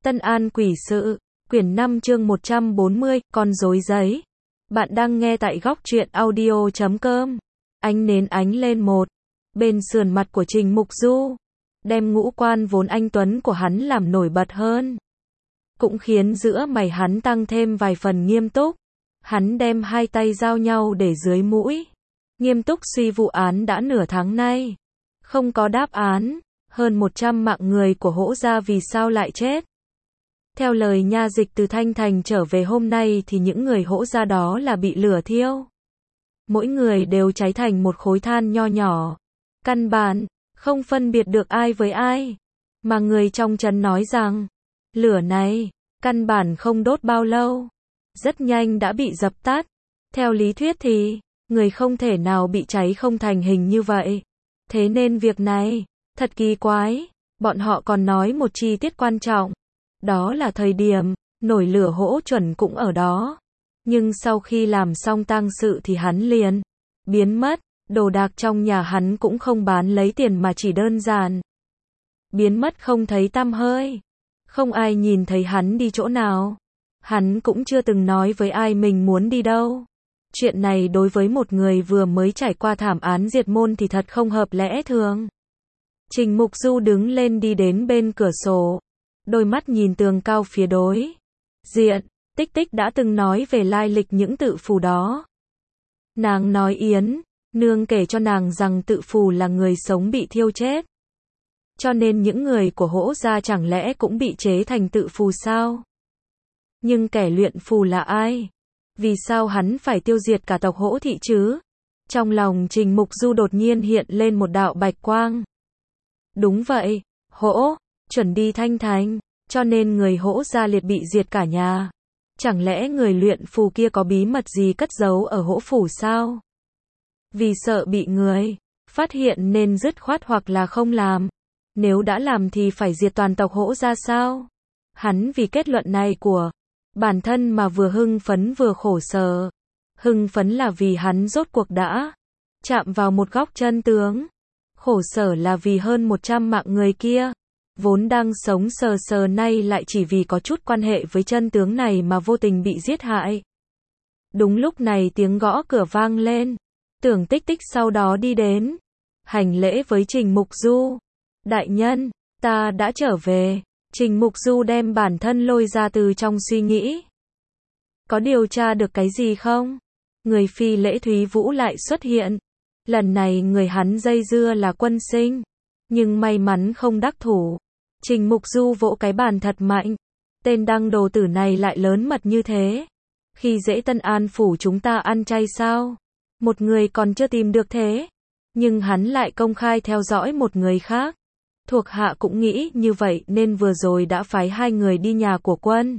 Tân An Quỷ Sự, quyển 5 chương 140, con rối giấy. Bạn đang nghe tại góc truyện audio.com. Ánh nến ánh lên một bên sườn mặt của Trình Mục Du, đem ngũ quan vốn anh tuấn của hắn làm nổi bật hơn. Cũng khiến giữa mày hắn tăng thêm vài phần nghiêm túc. Hắn đem hai tay giao nhau để dưới mũi, nghiêm túc suy vụ án đã nửa tháng nay. Không có đáp án, hơn 100 mạng người của Hỗ gia vì sao lại chết. Theo lời nha dịch từ Thanh Thành trở về hôm nay thì những người Hỗ gia đó là bị lửa thiêu. Mỗi người đều cháy thành một khối than nho nhỏ. Căn bản, không phân biệt được ai với ai. Mà người trong trấn nói rằng, lửa này, căn bản không đốt bao lâu. Rất nhanh đã bị dập tắt. Theo lý thuyết thì, người không thể nào bị cháy không thành hình như vậy. Thế nên việc này, thật kỳ quái. Bọn họ còn nói một chi tiết quan trọng. Đó là thời điểm, nổi lửa Hỗ Chuẩn cũng ở đó. Nhưng sau khi làm xong tang sự thì hắn liền biến mất. Đồ đạc trong nhà hắn cũng không bán lấy tiền mà chỉ đơn giản biến mất không thấy tăm hơi. Không ai nhìn thấy hắn đi chỗ nào. Hắn cũng chưa từng nói với ai mình muốn đi đâu. Chuyện này đối với một người vừa mới trải qua thảm án diệt môn thì thật không hợp lẽ thường. Trình Mục Du đứng lên đi đến bên cửa sổ. Đôi mắt nhìn tường cao phía đối diện. Tích Tích đã từng nói về lai lịch những tự phù đó. Nàng nói Yến nương kể cho nàng rằng tự phù là người sống bị thiêu chết. Cho nên những người của Hỗ gia chẳng lẽ cũng bị chế thành tự phù sao? Nhưng kẻ luyện phù là ai? Vì sao hắn phải tiêu diệt cả tộc Hỗ thị chứ? Trong lòng Trình Mục Du đột nhiên hiện lên một đạo bạch quang. Đúng vậy, Hỗ Chuẩn đi Thanh Thành, cho nên người Hỗ gia liệt bị diệt cả nhà. Chẳng lẽ người luyện phù kia có bí mật gì cất giấu ở Hỗ phủ sao? Vì sợ bị người phát hiện nên dứt khoát hoặc là không làm. Nếu đã làm thì phải diệt toàn tộc Hỗ gia sao? Hắn vì kết luận này của bản thân mà vừa hưng phấn vừa khổ sở. Hưng phấn là vì hắn rốt cuộc đã chạm vào một góc chân tướng. Khổ sở là vì hơn 100 mạng người kia, vốn đang sống sờ sờ nay lại chỉ vì có chút quan hệ với chân tướng này mà vô tình bị giết hại. Đúng lúc này tiếng gõ cửa vang lên. Tưởng Tích Tích sau đó đi đến, hành lễ với Trình Mục Du. Đại nhân, ta đã trở về. Trình Mục Du đem bản thân lôi ra từ trong suy nghĩ. Có điều tra được cái gì không? Người phi lễ Thúy Vũ lại xuất hiện. Lần này người hắn dây dưa là Quân Sinh. Nhưng may mắn không đắc thủ. Trình Mục Du vỗ cái bàn thật mạnh. Tên đăng đồ tử này lại lớn mật như thế. Khi dễ Tân An phủ chúng ta ăn chay sao? Một người còn chưa tìm được thế. Nhưng hắn lại công khai theo dõi một người khác. Thuộc hạ cũng nghĩ như vậy nên vừa rồi đã phái 2 người đi nhà của Quân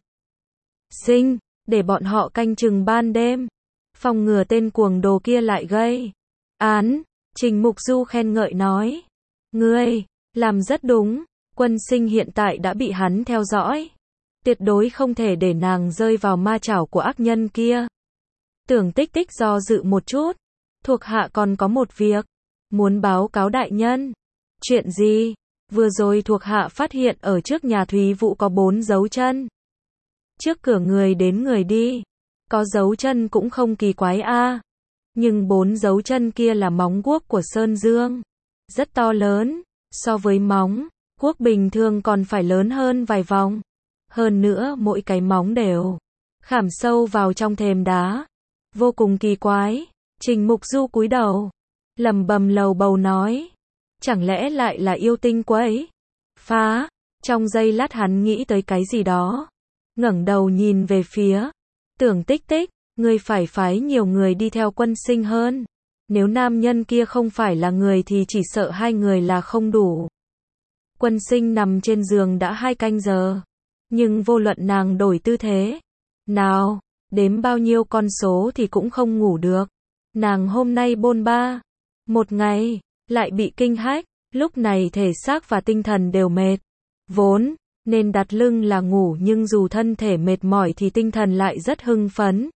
Sinh, để bọn họ canh chừng ban đêm. Phòng ngừa tên cuồng đồ kia lại gây án. Trình Mục Du khen ngợi nói. Ngươi, làm rất đúng. Quân Sinh hiện tại đã bị hắn theo dõi. Tuyệt đối không thể để nàng rơi vào ma chảo của ác nhân kia. Tưởng Tích Tích do dự một chút. Thuộc hạ còn có một việc muốn báo cáo đại nhân. Chuyện gì? Vừa rồi thuộc hạ phát hiện ở trước nhà Thúy Vũ có 4 dấu chân. Trước cửa người đến người đi. Có dấu chân cũng không kỳ quái a. Nhưng 4 dấu chân kia là móng guốc của Sơn Dương. Rất to lớn. So với móng guốc bình thường còn phải lớn hơn vài vòng. Hơn nữa mỗi cái móng đều khảm sâu vào trong thềm đá. Vô cùng kỳ quái. Trình Mục Du cúi đầu, lẩm bẩm lầu bầu nói. Chẳng lẽ lại là yêu tinh quấy phá? Trong giây lát hắn nghĩ tới cái gì đó. Ngẩng đầu nhìn về phía Tưởng Tích Tích. Ngươi phải phái nhiều người đi theo Quân Sinh hơn. Nếu nam nhân kia không phải là người thì chỉ sợ 2 người là không đủ. Quân Sinh nằm trên giường đã 2 canh giờ. Nhưng vô luận nàng đổi tư thế nào, đếm bao nhiêu con số thì cũng không ngủ được. Nàng hôm nay bôn ba một ngày, lại bị kinh hách, lúc này thể xác và tinh thần đều mệt. Vốn nên đặt lưng là ngủ nhưng dù thân thể mệt mỏi thì tinh thần lại rất hưng phấn.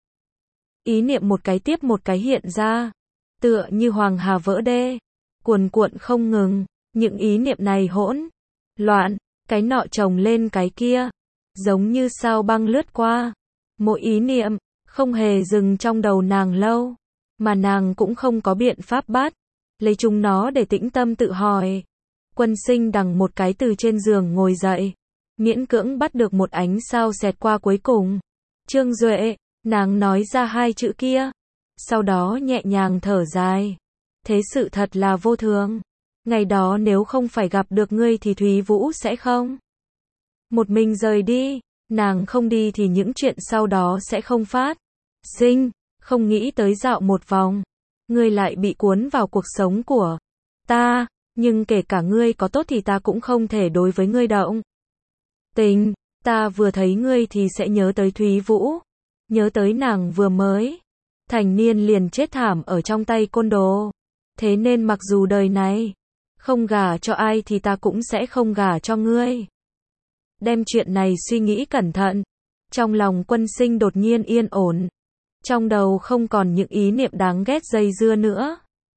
Ý niệm một cái tiếp một cái hiện ra, tựa như hoàng hà vỡ đê, cuồn cuộn không ngừng. Những ý niệm này hỗn loạn, cái nọ chồng lên cái kia, giống như sao băng lướt qua. Mỗi ý niệm, không hề dừng trong đầu nàng lâu, mà nàng cũng không có biện pháp bắt, lấy chúng nó để tĩnh tâm tự hỏi. Quân Sinh đằng một cái từ trên giường ngồi dậy, miễn cưỡng bắt được một ánh sao xẹt qua cuối cùng. Trương Duệ, nàng nói ra hai chữ kia, sau đó nhẹ nhàng thở dài. Thế sự thật là vô thường. Ngày đó nếu không phải gặp được ngươi thì Thúy Vũ sẽ không một mình rời đi, nàng không đi thì những chuyện sau đó sẽ không phát sinh, không nghĩ tới dạo một vòng, ngươi lại bị cuốn vào cuộc sống của ta, nhưng kể cả ngươi có tốt thì ta cũng không thể đối với ngươi động tình, ta vừa thấy ngươi thì sẽ nhớ tới Thúy Vũ, nhớ tới nàng vừa mới thành niên liền chết thảm ở trong tay côn đồ, thế nên mặc dù đời này không gả cho ai thì ta cũng sẽ không gả cho ngươi. Đem chuyện này suy nghĩ cẩn thận, trong lòng Quân Sinh đột nhiên yên ổn, trong đầu không còn những ý niệm đáng ghét dây dưa nữa.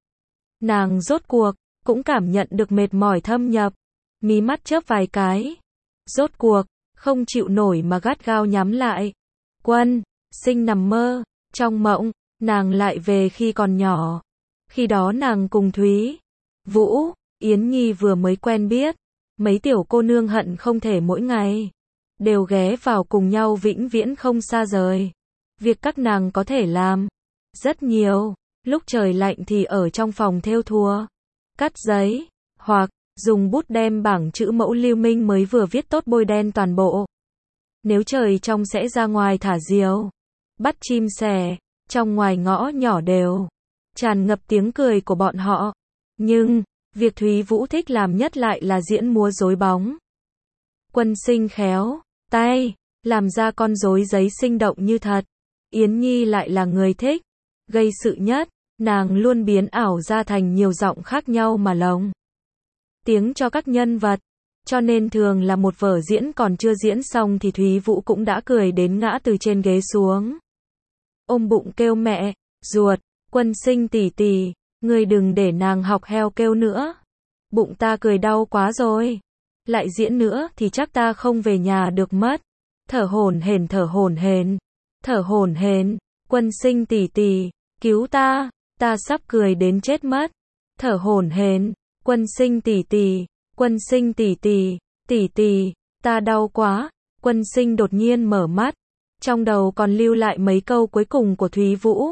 Nàng rốt cuộc cũng cảm nhận được mệt mỏi thâm nhập, mí mắt chớp vài cái, rốt cuộc không chịu nổi mà gắt gao nhắm lại. Quân Sinh nằm mơ, trong mộng, nàng lại về khi còn nhỏ. Khi đó nàng cùng Thúy Vũ, Yến Nhi vừa mới quen biết, mấy tiểu cô nương hận không thể mỗi ngày đều ghé vào cùng nhau vĩnh viễn không xa rời. Việc các nàng có thể làm rất nhiều, lúc trời lạnh thì ở trong phòng thêu thùa, cắt giấy, hoặc dùng bút đem bảng chữ mẫu Lưu Minh mới vừa viết tốt bôi đen toàn bộ. Nếu trời trong sẽ ra ngoài thả diều, bắt chim sẻ, trong ngoài ngõ nhỏ đều tràn ngập tiếng cười của bọn họ. Nhưng việc Thúy Vũ thích làm nhất lại là diễn múa rối bóng. Quân Sinh khéo tay làm ra con rối giấy sinh động như thật. Yến Nhi lại là người thích gây sự nhất, nàng luôn biến ảo ra thành nhiều giọng khác nhau mà lồng tiếng cho các nhân vật, cho nên thường là một vở diễn còn chưa diễn xong thì Thúy Vũ cũng đã cười đến ngã từ trên ghế xuống, ôm bụng kêu mẹ ruột. Quân Sinh tỷ tỷ, ngươi đừng để nàng học heo kêu nữa, bụng ta cười đau quá rồi, lại diễn nữa thì chắc ta không về nhà được mất. Thở hổn hển, thở hổn hển, thở hổn hển. Quân Sinh tỷ tỷ, cứu ta sắp cười đến chết mất. Thở hổn hển. Quân Sinh tỷ tỷ, Quân Sinh tỷ tỷ, tỷ tỷ, ta đau quá. Quân Sinh đột nhiên mở mắt, trong đầu còn lưu lại mấy câu cuối cùng của Thúy Vũ.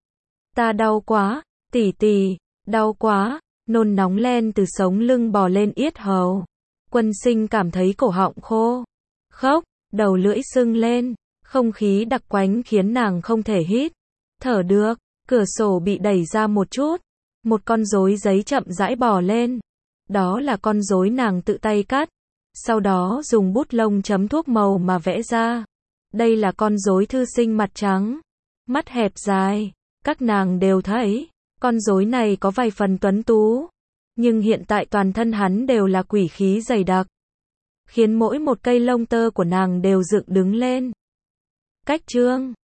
Ta đau quá, tỷ tỷ, đau quá, nôn nóng len từ sống lưng bò lên yết hầu. Quân Sinh cảm thấy cổ họng khô khốc, đầu lưỡi sưng lên, không khí đặc quánh khiến nàng không thể hít thở được. Cửa sổ bị đẩy ra một chút, một con rối giấy chậm rãi bò lên. Đó là con rối nàng tự tay cắt, sau đó dùng bút lông chấm thuốc màu mà vẽ ra. Đây là con rối thư sinh mặt trắng, mắt hẹp dài. Các nàng đều thấy, con rối này có vài phần tuấn tú, nhưng hiện tại toàn thân hắn đều là quỷ khí dày đặc, khiến mỗi một cây lông tơ của nàng đều dựng đứng lên. Cách chương